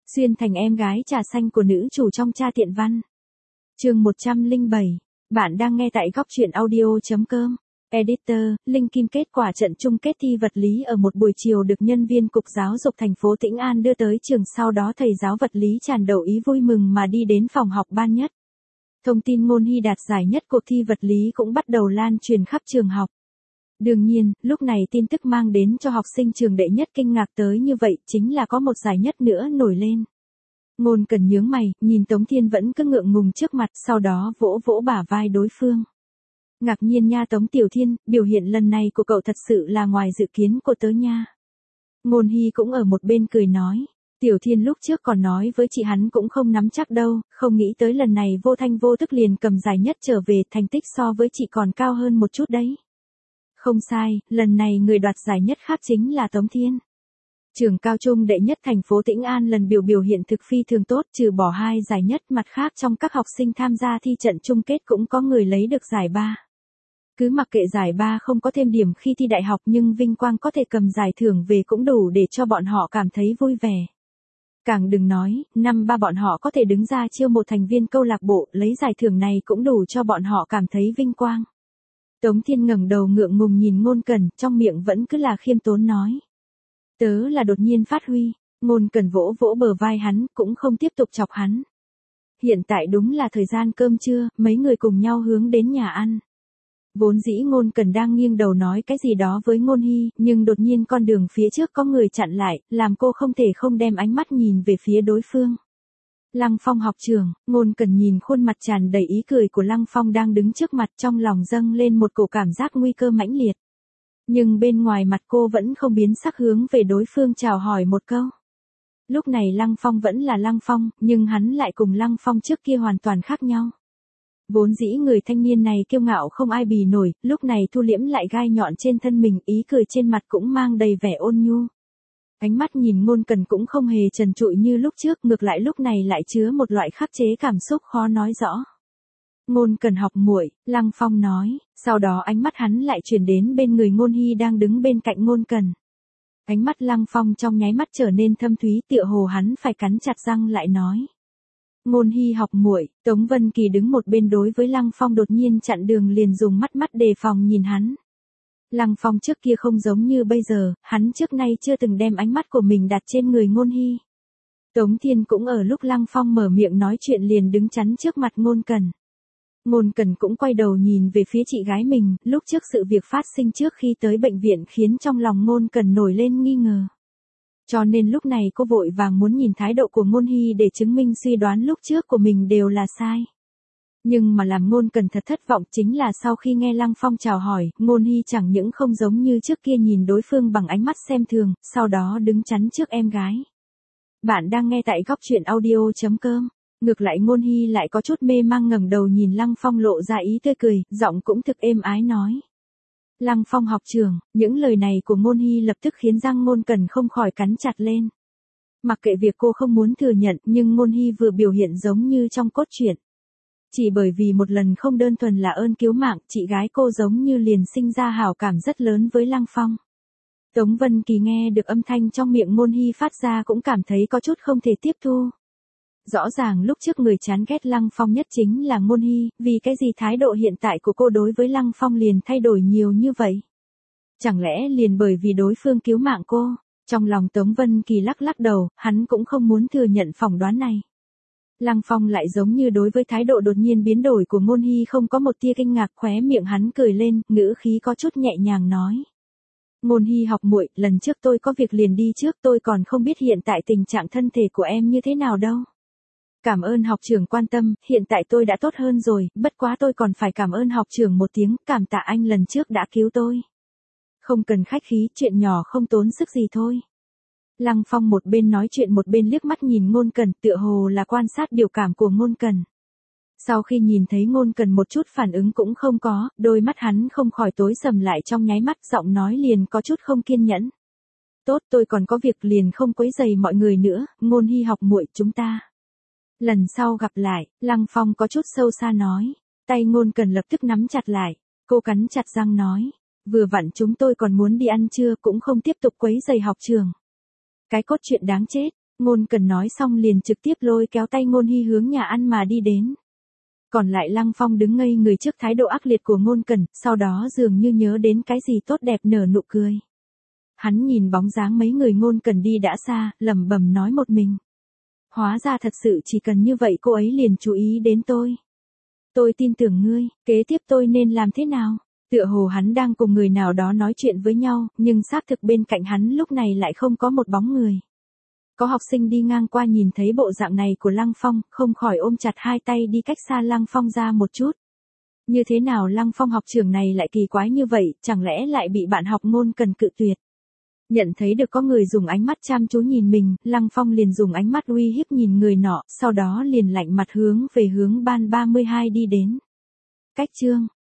Xuyên thành em gái trà xanh của nữ chủ trong Cha Tiện Văn. Chương 107. Bạn đang nghe tại góc truyện audio.com. Editor, Linh Kim kết quả trận chung kết thi vật lý ở một buổi chiều được nhân viên Cục Giáo dục thành phố Tĩnh An đưa tới trường, sau đó thầy giáo vật lý tràn đầy ý vui mừng mà đi đến phòng học ban nhất. Thông tin Ngôn Hy đạt giải nhất cuộc thi vật lý cũng bắt đầu lan truyền khắp trường học. Đương nhiên, lúc này tin tức mang đến cho học sinh trường đệ nhất kinh ngạc tới như vậy chính là có một giải nhất nữa nổi lên. Ngôn Cần nhướng mày, nhìn Tống Thiên vẫn cứ ngượng ngùng trước mặt, sau đó vỗ vỗ bả vai đối phương. Ngạc nhiên nha Tống Tiểu Thiên, biểu hiện lần này của cậu thật sự là ngoài dự kiến của tớ nha. Ngôn Hy cũng ở một bên cười nói. Tiểu Thiên lúc trước còn nói với chị hắn cũng không nắm chắc đâu, không nghĩ tới lần này vô thanh vô tức liền cầm giải nhất trở về, thành tích so với chị còn cao hơn một chút đấy. Không sai, lần này người đoạt giải nhất khác chính là Tống Thiên. Trường cao trung đệ nhất thành phố Tĩnh An lần biểu hiện thực phi thường tốt, trừ bỏ 2 giải nhất, mặt khác trong các học sinh tham gia thi trận chung kết cũng có người lấy được giải 3. Cứ mặc kệ giải 3 không có thêm điểm khi thi đại học, nhưng vinh quang có thể cầm giải thưởng về cũng đủ để cho bọn họ cảm thấy vui vẻ. Càng đừng nói, năm 3 bọn họ có thể đứng ra chiêu một thành viên câu lạc bộ, lấy giải thưởng này cũng đủ cho bọn họ cảm thấy vinh quang. Tống Thiên ngẩng đầu ngượng ngùng nhìn Ngôn Cần, trong miệng vẫn cứ là khiêm tốn nói. Tớ là đột nhiên phát huy. Ngôn Cần vỗ vỗ bờ vai hắn, cũng không tiếp tục chọc hắn. Hiện tại đúng là thời gian cơm trưa, mấy người cùng nhau hướng đến nhà ăn. Vốn dĩ Ngôn Cần đang nghiêng đầu nói cái gì đó với Ngôn Hy, nhưng đột nhiên con đường phía trước có người chặn lại, làm cô không thể không đem ánh mắt nhìn về phía đối phương. Lăng Phong học trưởng. Ngôn Cần nhìn khuôn mặt tràn đầy ý cười của Lăng Phong đang đứng trước mặt, trong lòng dâng lên một cổ cảm giác nguy cơ mãnh liệt. Nhưng bên ngoài mặt cô vẫn không biến sắc, hướng về đối phương chào hỏi một câu. Lúc này Lăng Phong vẫn là Lăng Phong, nhưng hắn lại cùng Lăng Phong trước kia hoàn toàn khác nhau. Vốn dĩ người thanh niên này kiêu ngạo không ai bì nổi, lúc này thu liễm lại gai nhọn trên thân mình, ý cười trên mặt cũng mang đầy vẻ ôn nhu. Ánh mắt nhìn Ngôn Cần cũng không hề trần trụi như lúc trước, ngược lại lúc này lại chứa một loại khắc chế cảm xúc khó nói rõ. Ngôn Cần học muội, Lăng Phong nói, sau đó ánh mắt hắn lại chuyển đến bên người Ngôn Hy đang đứng bên cạnh Ngôn Cần. Ánh mắt Lăng Phong trong nháy mắt trở nên thâm thúy, tựa hồ hắn phải cắn chặt răng lại nói. Ngôn Hy học muội. Tống Vân Kỳ đứng một bên đối với Lăng Phong đột nhiên chặn đường liền dùng mắt đề phòng nhìn hắn. Lăng Phong trước kia không giống như bây giờ, hắn trước nay chưa từng đem ánh mắt của mình đặt trên người Ngôn Hy. Tống Thiên cũng ở lúc Lăng Phong mở miệng nói chuyện liền đứng chắn trước mặt Ngôn Cần. Ngôn Cần cũng quay đầu nhìn về phía chị gái mình, lúc trước sự việc phát sinh trước khi tới bệnh viện khiến trong lòng Ngôn Cần nổi lên nghi ngờ. Cho nên lúc này cô vội vàng muốn nhìn thái độ của Ngôn Hy để chứng minh suy đoán lúc trước của mình đều là sai. Nhưng mà làm Ngôn Cần thật thất vọng chính là sau khi nghe Lăng Phong chào hỏi, Ngôn Hy chẳng những không giống như trước kia nhìn đối phương bằng ánh mắt xem thường, sau đó đứng chắn trước em gái. Bạn đang nghe tại góc truyện audio.com. Ngược lại Ngôn Hy lại có chút mê mang ngẩng đầu nhìn Lăng Phong lộ ra ý tươi cười, giọng cũng thực êm ái nói. Lăng Phong học trưởng. Những lời này của Ngôn Hy lập tức khiến răng Ngôn Cần không khỏi cắn chặt lên. Mặc kệ việc cô không muốn thừa nhận, nhưng Ngôn Hy vừa biểu hiện giống như trong cốt truyện. Chỉ bởi vì một lần không đơn thuần là ơn cứu mạng, chị gái cô giống như liền sinh ra hảo cảm rất lớn với Lăng Phong. Tống Vân Kỳ nghe được âm thanh trong miệng Ngôn Hy phát ra cũng cảm thấy có chút không thể tiếp thu. Rõ ràng lúc trước người chán ghét Lăng Phong nhất chính là Ngôn Hy, vì cái gì thái độ hiện tại của cô đối với Lăng Phong liền thay đổi nhiều như vậy? Chẳng lẽ liền bởi vì đối phương cứu mạng cô? Trong lòng Tống Vân Kỳ lắc lắc đầu, hắn cũng không muốn thừa nhận phỏng đoán này. Lăng Phong lại giống như đối với thái độ đột nhiên biến đổi của Ngôn Hy không có một tia kinh ngạc, khóe miệng hắn cười lên, ngữ khí có chút nhẹ nhàng nói. Ngôn Hy học muội, lần trước tôi có việc liền đi trước, tôi còn không biết hiện tại tình trạng thân thể của em như thế nào đâu. Cảm ơn học trưởng quan tâm, hiện tại tôi đã tốt hơn rồi, bất quá tôi còn phải cảm ơn học trưởng một tiếng, cảm tạ anh lần trước đã cứu tôi. Không cần khách khí, chuyện nhỏ không tốn sức gì thôi. Lăng Phong một bên nói chuyện một bên liếc mắt nhìn Ngôn Cần, tựa hồ là quan sát biểu cảm của Ngôn Cần. Sau khi nhìn thấy Ngôn Cần một chút phản ứng cũng không có, đôi mắt hắn không khỏi tối sầm lại trong nháy mắt, giọng nói liền có chút không kiên nhẫn. Tốt, tôi còn có việc liền không quấy rầy mọi người nữa, Ngôn Hy học muội, chúng ta lần sau gặp lại. Lăng Phong có chút sâu xa nói. Tay Ngôn Cần lập tức nắm chặt lại. Cô cắn chặt răng nói. Vừa vặn chúng tôi còn muốn đi ăn trưa, cũng không tiếp tục quấy rầy học trường. Cái cốt truyện đáng chết. Ngôn Cần nói xong liền trực tiếp lôi kéo tay Ngôn Hy hướng nhà ăn mà đi đến. Còn lại Lăng Phong đứng ngây người trước thái độ ác liệt của Ngôn Cần, sau đó dường như nhớ đến cái gì tốt đẹp nở nụ cười. Hắn nhìn bóng dáng mấy người Ngôn Cần đi đã xa, lẩm bẩm nói một mình. Hóa ra thật sự chỉ cần như vậy cô ấy liền chú ý đến tôi. Tôi tin tưởng ngươi, kế tiếp tôi nên làm thế nào? Tựa hồ hắn đang cùng người nào đó nói chuyện với nhau, nhưng xác thực bên cạnh hắn lúc này lại không có một bóng người. Có học sinh đi ngang qua nhìn thấy bộ dạng này của Lăng Phong, không khỏi ôm chặt hai tay đi cách xa Lăng Phong ra một chút. Như thế nào Lăng Phong học trưởng này lại kỳ quái như vậy, chẳng lẽ lại bị bạn học Ngôn Cần cự tuyệt? Nhận thấy được có người dùng ánh mắt chăm chú nhìn mình, Lăng Phong liền dùng ánh mắt uy hiếp nhìn người nọ, sau đó liền lạnh mặt hướng về hướng ban 32 đi đến. Cách chương